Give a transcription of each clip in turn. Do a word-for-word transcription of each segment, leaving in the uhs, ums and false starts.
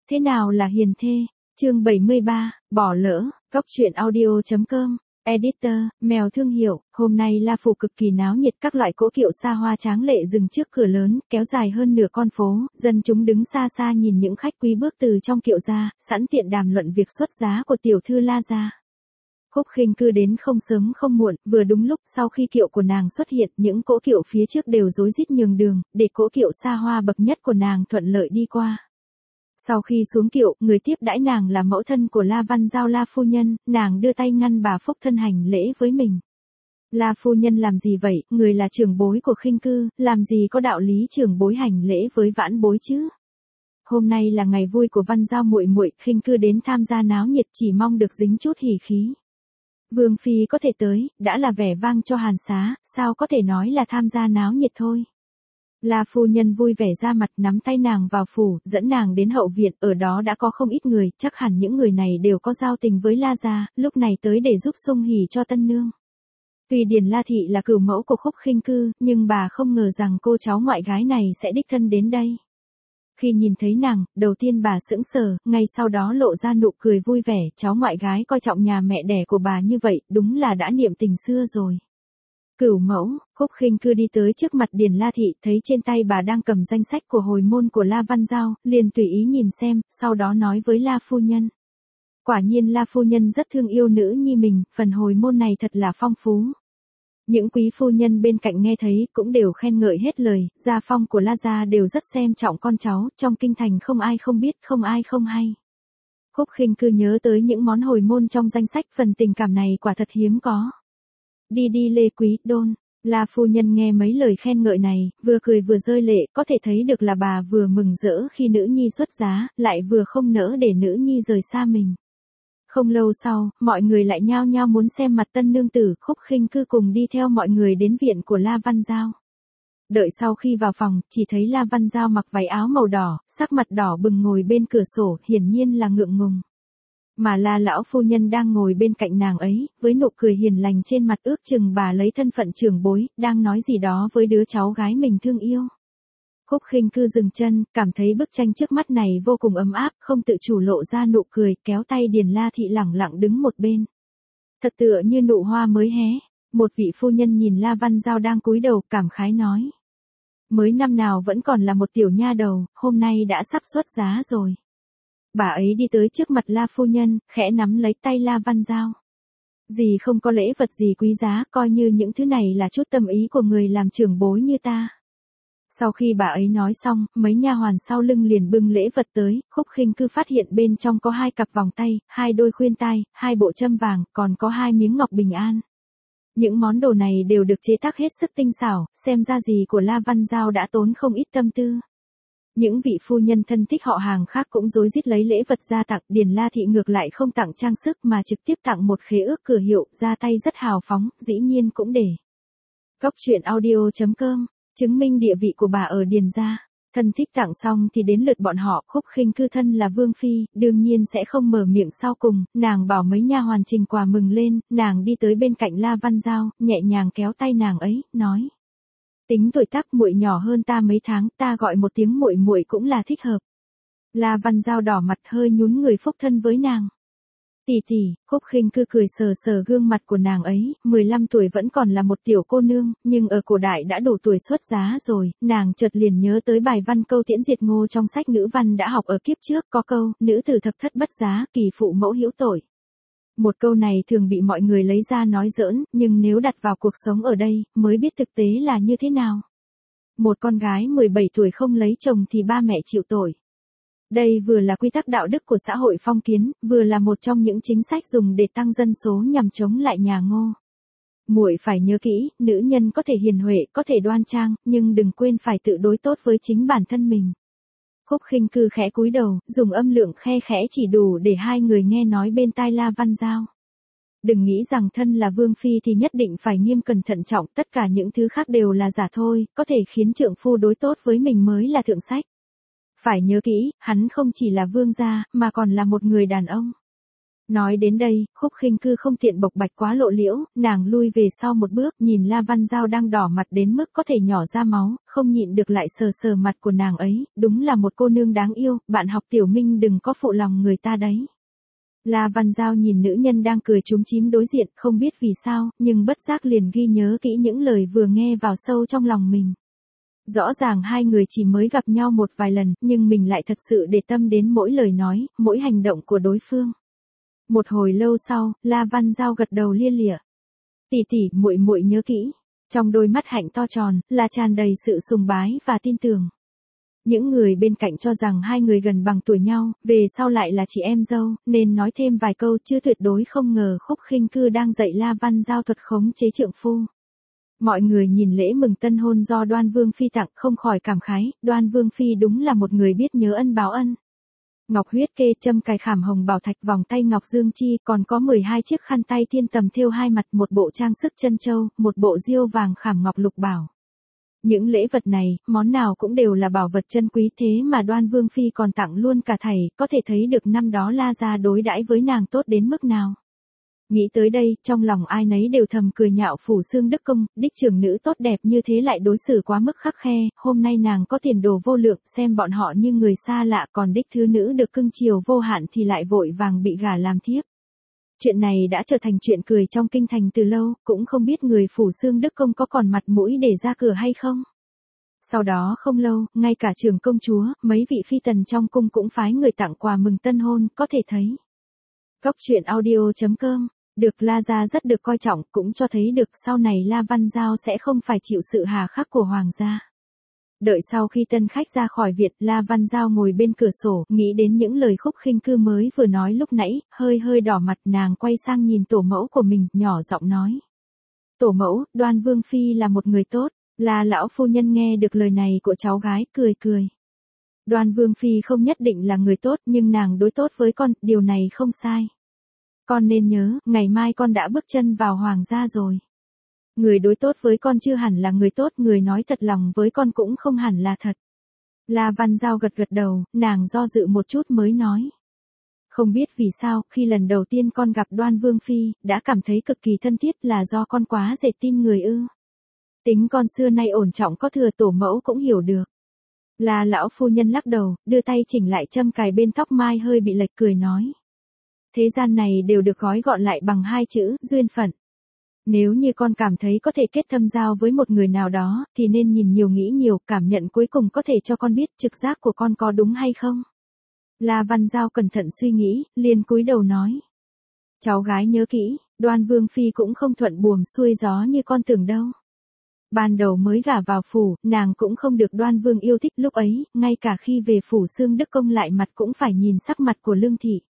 Thế nào là hiền thê? Chương bảy mươi ba, bỏ lỡ, Cóc truyện audio chấm com, Editor, mèo thương hiệu, hôm nay La Phủ cực kỳ náo nhiệt, các loại cỗ kiệu xa hoa tráng lệ dừng trước cửa lớn, kéo dài hơn nửa con phố, dân chúng đứng xa xa nhìn những khách quý bước từ trong kiệu ra, sẵn tiện đàm luận việc xuất giá của tiểu thư La gia. Khúc Khinh Cư đến không sớm không muộn, vừa đúng lúc sau khi kiệu của nàng xuất hiện, những cỗ kiệu phía trước đều rối rít nhường đường, để cỗ kiệu xa hoa bậc nhất của nàng thuận lợi đi qua. Sau khi xuống kiệu, người tiếp đãi nàng là mẫu thân của La Văn Giao La phu nhân, nàng đưa tay ngăn bà Phúc thân hành lễ với mình. La phu nhân làm gì vậy, người là trưởng bối của Khinh Cư, làm gì có đạo lý trưởng bối hành lễ với vãn bối chứ? Hôm nay là ngày vui của Văn Giao muội muội, Khinh Cư đến tham gia náo nhiệt chỉ mong được dính chút hỉ khí. Vương phi có thể tới, đã là vẻ vang cho hàn xá, sao có thể nói là tham gia náo nhiệt thôi. La phu nhân vui vẻ ra mặt, nắm tay nàng vào phủ, dẫn nàng đến hậu viện, ở đó đã có không ít người, chắc hẳn những người này đều có giao tình với La gia, lúc này tới để giúp sung hỉ cho tân nương. Tuy Điền La thị là cửu mẫu của Khúc Khinh Cư, nhưng bà không ngờ rằng cô cháu ngoại gái này sẽ đích thân đến đây. Khi nhìn thấy nàng, đầu tiên bà sững sờ, ngay sau đó lộ ra nụ cười vui vẻ, cháu ngoại gái coi trọng nhà mẹ đẻ của bà như vậy, đúng là đã niệm tình xưa rồi. Cửu mẫu, Khúc Khinh Cư đi tới trước mặt Điền La thị, thấy trên tay bà đang cầm danh sách của hồi môn của La Văn Giao, liền tùy ý nhìn xem, sau đó nói với La phu nhân. Quả nhiên La phu nhân rất thương yêu nữ nhi mình, phần hồi môn này thật là phong phú. Những quý phu nhân bên cạnh nghe thấy cũng đều khen ngợi hết lời, gia phong của La gia đều rất xem trọng con cháu, trong kinh thành không ai không biết, không ai không hay. Khúc Khinh Cư nhớ tới những món hồi môn trong danh sách, phần tình cảm này quả thật hiếm có. Đi đi Lê Quý Đôn, La phu nhân nghe mấy lời khen ngợi này, vừa cười vừa rơi lệ, có thể thấy được là bà vừa mừng rỡ khi nữ nhi xuất giá, lại vừa không nỡ để nữ nhi rời xa mình. Không lâu sau, mọi người lại nhao nhao muốn xem mặt tân nương tử, Khúc Khinh Cư cùng đi theo mọi người đến viện của La Văn Giao. Đợi sau khi vào phòng, chỉ thấy La Văn Giao mặc váy áo màu đỏ, sắc mặt đỏ bừng ngồi bên cửa sổ, hiển nhiên là ngượng ngùng. Mà La lão phu nhân đang ngồi bên cạnh nàng ấy, với nụ cười hiền lành trên mặt, ước chừng bà lấy thân phận trưởng bối, đang nói gì đó với đứa cháu gái mình thương yêu. Khúc Khinh Cư dừng chân, cảm thấy bức tranh trước mắt này vô cùng ấm áp, không tự chủ lộ ra nụ cười, kéo tay Điền La thị lẳng lặng đứng một bên. Thật tựa như nụ hoa mới hé. Một vị phu nhân nhìn La Văn Giao đang cúi đầu, cảm khái nói. Mới năm nào vẫn còn là một tiểu nha đầu, hôm nay đã sắp xuất giá rồi. Bà ấy đi tới trước mặt La phu nhân, khẽ nắm lấy tay La Văn Giao. Dì không có lễ vật gì quý giá, coi như những thứ này là chút tâm ý của người làm trưởng bối như ta. Sau khi bà ấy nói xong, mấy nha hoàn sau lưng liền bưng lễ vật tới, Khúc Khinh Cư phát hiện bên trong có hai cặp vòng tay, hai đôi khuyên tai, hai bộ châm vàng, còn có hai miếng ngọc bình an. Những món đồ này đều được chế tác hết sức tinh xảo, xem ra dì của La Văn Giao đã tốn không ít tâm tư. Những vị phu nhân thân thích họ hàng khác cũng rối rít lấy lễ vật ra tặng, Điền La thị ngược lại không tặng trang sức mà trực tiếp tặng một khế ước cửa hiệu, ra tay rất hào phóng, dĩ nhiên cũng để. Cóc truyện audio chấm com, chứng minh địa vị của bà ở Điền gia. Thân thích tặng xong thì đến lượt bọn họ, Khúc Khinh Cư thân là vương phi, đương nhiên sẽ không mở miệng sau cùng, nàng bảo mấy nha hoàn trình quà mừng lên, nàng đi tới bên cạnh La Văn Giao, nhẹ nhàng kéo tay nàng ấy, nói. Tính tuổi tác muội nhỏ hơn ta mấy tháng, ta gọi một tiếng muội muội cũng là thích hợp. La Văn Giao đỏ mặt hơi nhún người phúc thân với nàng. Tỷ tỷ, Khúc Khinh Cư cười sờ sờ gương mặt của nàng ấy, mười lăm tuổi vẫn còn là một tiểu cô nương, nhưng ở cổ đại đã đủ tuổi xuất giá rồi, nàng chợt liền nhớ tới bài văn câu tiễn diệt ngô trong sách ngữ văn đã học ở kiếp trước, có câu, nữ tử thập thất bất giá, kỳ phụ mẫu hữu tội. Một câu này thường bị mọi người lấy ra nói giỡn, nhưng nếu đặt vào cuộc sống ở đây, mới biết thực tế là như thế nào. Một con gái mười bảy tuổi không lấy chồng thì ba mẹ chịu tội. Đây vừa là quy tắc đạo đức của xã hội phong kiến, vừa là một trong những chính sách dùng để tăng dân số nhằm chống lại nhà Ngô. Muội phải nhớ kỹ, nữ nhân có thể hiền huệ, có thể đoan trang, nhưng đừng quên phải tự đối tốt với chính bản thân mình. Khúc Khinh Cư khẽ cúi đầu, dùng âm lượng khe khẽ chỉ đủ để hai người nghe nói bên tai La Văn Giao. Đừng nghĩ rằng thân là vương phi thì nhất định phải nghiêm cẩn thận trọng, tất cả những thứ khác đều là giả thôi, có thể khiến trượng phu đối tốt với mình mới là thượng sách. Phải nhớ kỹ, hắn không chỉ là vương gia, mà còn là một người đàn ông. Nói đến đây, Khúc Khinh Cư không tiện bộc bạch quá lộ liễu, nàng lui về sau một bước, nhìn La Văn Giao đang đỏ mặt đến mức có thể nhỏ ra máu, không nhịn được lại sờ sờ mặt của nàng ấy, đúng là một cô nương đáng yêu, bạn học Tiểu Minh đừng có phụ lòng người ta đấy. La Văn Giao nhìn nữ nhân đang cười chúm chím đối diện, không biết vì sao, nhưng bất giác liền ghi nhớ kỹ những lời vừa nghe vào sâu trong lòng mình. Rõ ràng hai người chỉ mới gặp nhau một vài lần, nhưng mình lại thật sự để tâm đến mỗi lời nói, mỗi hành động của đối phương. Một hồi lâu sau, La Văn Giao gật đầu lia lịa. Tỷ tỷ, muội muội nhớ kỹ. Trong đôi mắt hạnh to tròn, là tràn đầy sự sùng bái và tin tưởng. Những người bên cạnh cho rằng hai người gần bằng tuổi nhau, về sau lại là chị em dâu, nên nói thêm vài câu chứ tuyệt đối không ngờ Khúc Khinh Cư đang dạy La Văn Giao thuật khống chế trượng phu. Mọi người nhìn lễ mừng tân hôn do Đoan Vương Phi tặng không khỏi cảm khái, Đoan Vương Phi đúng là một người biết nhớ ân báo ân. Ngọc huyết kê châm cài khảm hồng bảo thạch vòng tay ngọc dương chi, còn có mười hai chiếc khăn tay thiên tầm thêu hai mặt, một bộ trang sức chân châu, một bộ diêu vàng khảm ngọc lục bảo. Những lễ vật này, món nào cũng đều là bảo vật chân quý, thế mà Đoan Vương Phi còn tặng luôn cả thảy, có thể thấy được năm đó La gia đối đãi với nàng tốt đến mức nào. Nghĩ tới đây, trong lòng ai nấy đều thầm cười nhạo Phủ Xương Đức Công, đích trưởng nữ tốt đẹp như thế lại đối xử quá mức khắc khe, hôm nay nàng có tiền đồ vô lượng, xem bọn họ như người xa lạ, còn đích thứ nữ được cưng chiều vô hạn thì lại vội vàng bị gả làm thiếp. Chuyện này đã trở thành chuyện cười trong kinh thành từ lâu, cũng không biết người Phủ Xương Đức Công có còn mặt mũi để ra cửa hay không. Sau đó không lâu, ngay cả trưởng công chúa, mấy vị phi tần trong cung cũng phái người tặng quà mừng tân hôn, có thể thấy. Góc truyện audio chấm com được La gia rất được coi trọng, cũng cho thấy được sau này La Văn Giao sẽ không phải chịu sự hà khắc của hoàng gia. Đợi sau khi tân khách ra khỏi viện, La Văn Giao ngồi bên cửa sổ, nghĩ đến những lời Khúc Khinh Cư mới vừa nói lúc nãy, hơi hơi đỏ mặt, nàng quay sang nhìn tổ mẫu của mình, nhỏ giọng nói. Tổ mẫu, Đoan Vương Phi là một người tốt. La lão phu nhân nghe được lời này của cháu gái, cười cười. Đoan Vương Phi không nhất định là người tốt, nhưng nàng đối tốt với con, điều này không sai. Con nên nhớ, ngày mai con đã bước chân vào hoàng gia rồi. Người đối tốt với con chưa hẳn là người tốt, người nói thật lòng với con cũng không hẳn là thật. La Văn Giao gật gật đầu, nàng do dự một chút mới nói. Không biết vì sao, khi lần đầu tiên con gặp Đoan Vương Phi, đã cảm thấy cực kỳ thân thiết, là do con quá dễ tin người ư. Tính con xưa nay ổn trọng có thừa, tổ mẫu cũng hiểu được. La lão phu nhân lắc đầu, đưa tay chỉnh lại châm cài bên tóc mai hơi bị lệch, cười nói. Thế gian này đều được gói gọn lại bằng hai chữ, duyên phận. Nếu như con cảm thấy có thể kết thâm giao với một người nào đó, thì nên nhìn nhiều nghĩ nhiều, cảm nhận cuối cùng có thể cho con biết trực giác của con có đúng hay không. La Văn Giao cẩn thận suy nghĩ, liền cúi đầu nói. Cháu gái nhớ kỹ, Đoan Vương Phi cũng không thuận buồm xuôi gió như con tưởng đâu. Ban đầu mới gả vào phủ, nàng cũng không được Đoan Vương yêu thích, lúc ấy, ngay cả khi về Phủ Xương Đức Công lại mặt cũng phải nhìn sắc mặt của Lương Thị.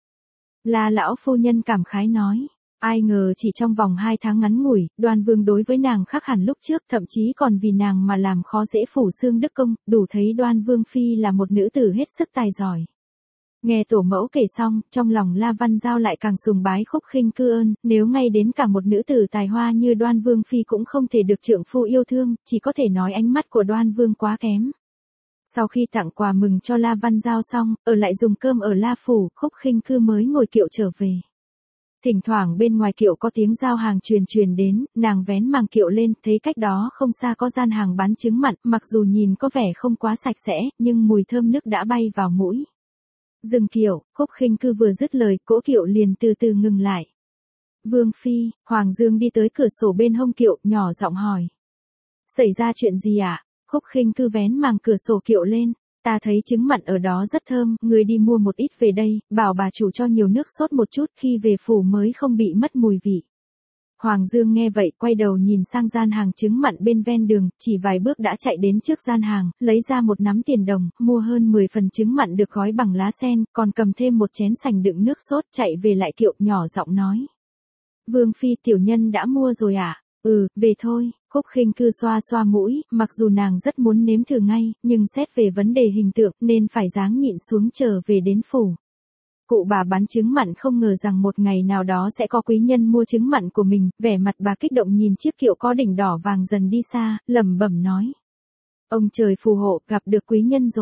La lão phu nhân cảm khái nói. Ai ngờ chỉ trong vòng hai tháng ngắn ngủi, Đoan Vương đối với nàng khác hẳn lúc trước, thậm chí còn vì nàng mà làm khó dễ Phủ Xương Đức Công, đủ thấy Đoan Vương Phi là một nữ tử hết sức tài giỏi. Nghe tổ mẫu kể xong, trong lòng La Văn Giao lại càng sùng bái Khúc Khinh Cư ơn, nếu ngay đến cả một nữ tử tài hoa như Đoan Vương Phi cũng không thể được trượng phu yêu thương, chỉ có thể nói ánh mắt của Đoan Vương quá kém. Sau khi tặng quà mừng cho La Văn Giao xong, ở lại dùng cơm ở La Phủ, Khúc Khinh Cư mới ngồi kiệu trở về. Thỉnh thoảng bên ngoài kiệu có tiếng giao hàng truyền truyền đến, nàng vén màng kiệu lên, thấy cách đó không xa có gian hàng bán trứng mặn, mặc dù nhìn có vẻ không quá sạch sẽ, nhưng mùi thơm nước đã bay vào mũi. Dừng kiệu, Khúc Khinh Cư vừa dứt lời, cỗ kiệu liền từ từ ngừng lại. Vương Phi, Hoàng Dương đi tới cửa sổ bên hông kiệu, nhỏ giọng hỏi. Xảy ra chuyện gì ạ? À? Khúc Khinh Cư vén màng cửa sổ kiệu lên. Ta thấy trứng mặn ở đó rất thơm, người đi mua một ít về đây, bảo bà chủ cho nhiều nước sốt một chút, khi về phủ mới không bị mất mùi vị. Hoàng Dương nghe vậy, quay đầu nhìn sang gian hàng trứng mặn bên ven đường, chỉ vài bước đã chạy đến trước gian hàng, lấy ra một nắm tiền đồng, mua hơn mười phần trứng mặn được gói bằng lá sen, còn cầm thêm một chén sành đựng nước sốt, chạy về lại kiệu, nhỏ giọng nói. Vương Phi, tiểu nhân đã mua rồi à? Ừ, về thôi. Khúc Khinh Cư xoa xoa mũi, mặc dù nàng rất muốn nếm thử ngay, nhưng xét về vấn đề hình tượng, nên phải ráng nhịn xuống trở về đến phủ. Cụ bà bán trứng mặn không ngờ rằng một ngày nào đó sẽ có quý nhân mua trứng mặn của mình, vẻ mặt bà kích động nhìn chiếc kiệu có đỉnh đỏ vàng dần đi xa, lẩm bẩm nói. Ông trời phù hộ, gặp được quý nhân rồi.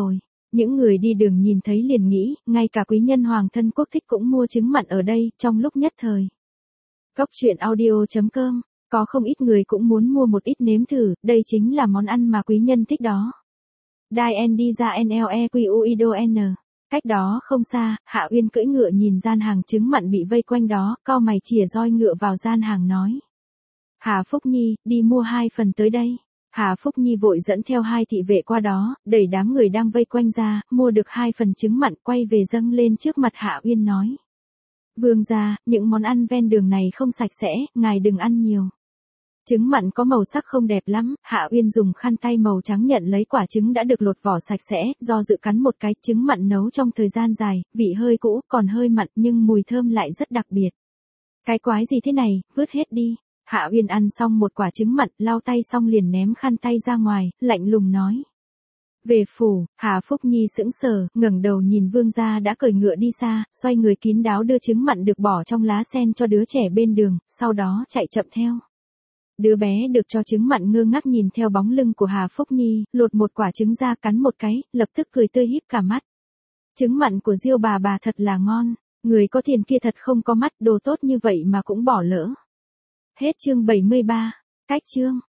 Những người đi đường nhìn thấy liền nghĩ, ngay cả quý nhân hoàng thân quốc thích cũng mua trứng mặn ở đây, trong lúc nhất thời. Góc truyện audio chấm com, có không ít người cũng muốn mua một ít nếm thử, đây chính là món ăn mà quý nhân thích đó. Dai en đi ra en lờ e quy u i đê o en. Cách đó không xa, Hạ Uyên cưỡi ngựa nhìn gian hàng trứng mặn bị vây quanh đó, cau mày chìa roi ngựa vào gian hàng nói. Hà Phúc Nhi, đi mua hai phần tới đây. Hà Phúc Nhi vội dẫn theo hai thị vệ qua đó, đẩy đám người đang vây quanh ra, mua được hai phần trứng mặn quay về dâng lên trước mặt Hạ Uyên nói. Vương gia, những món ăn ven đường này không sạch sẽ, ngài đừng ăn nhiều. Trứng mặn có màu sắc không đẹp lắm, Hạ Uyên dùng khăn tay màu trắng nhận lấy quả trứng đã được lột vỏ sạch sẽ, do dự cắn một cái, trứng mặn nấu trong thời gian dài, vị hơi cũ, còn hơi mặn nhưng mùi thơm lại rất đặc biệt. Cái quái gì thế này, vứt hết đi. Hạ Uyên ăn xong một quả trứng mặn, lau tay xong liền ném khăn tay ra ngoài, lạnh lùng nói. Về phủ, Hà Phúc Nhi sững sờ, ngẩng đầu nhìn vương gia đã cởi ngựa đi xa, xoay người kín đáo đưa trứng mặn được bỏ trong lá sen cho đứa trẻ bên đường, sau đó chạy chậm theo. Đứa bé được cho trứng mặn ngơ ngác nhìn theo bóng lưng của Hà Phúc Nhi, lột một quả trứng ra cắn một cái, lập tức cười tươi híp cả mắt. Trứng mặn của Diêu bà bà thật là ngon, người có tiền kia thật không có mắt, đồ tốt như vậy mà cũng bỏ lỡ. Hết chương bảy mươi ba, cách chương.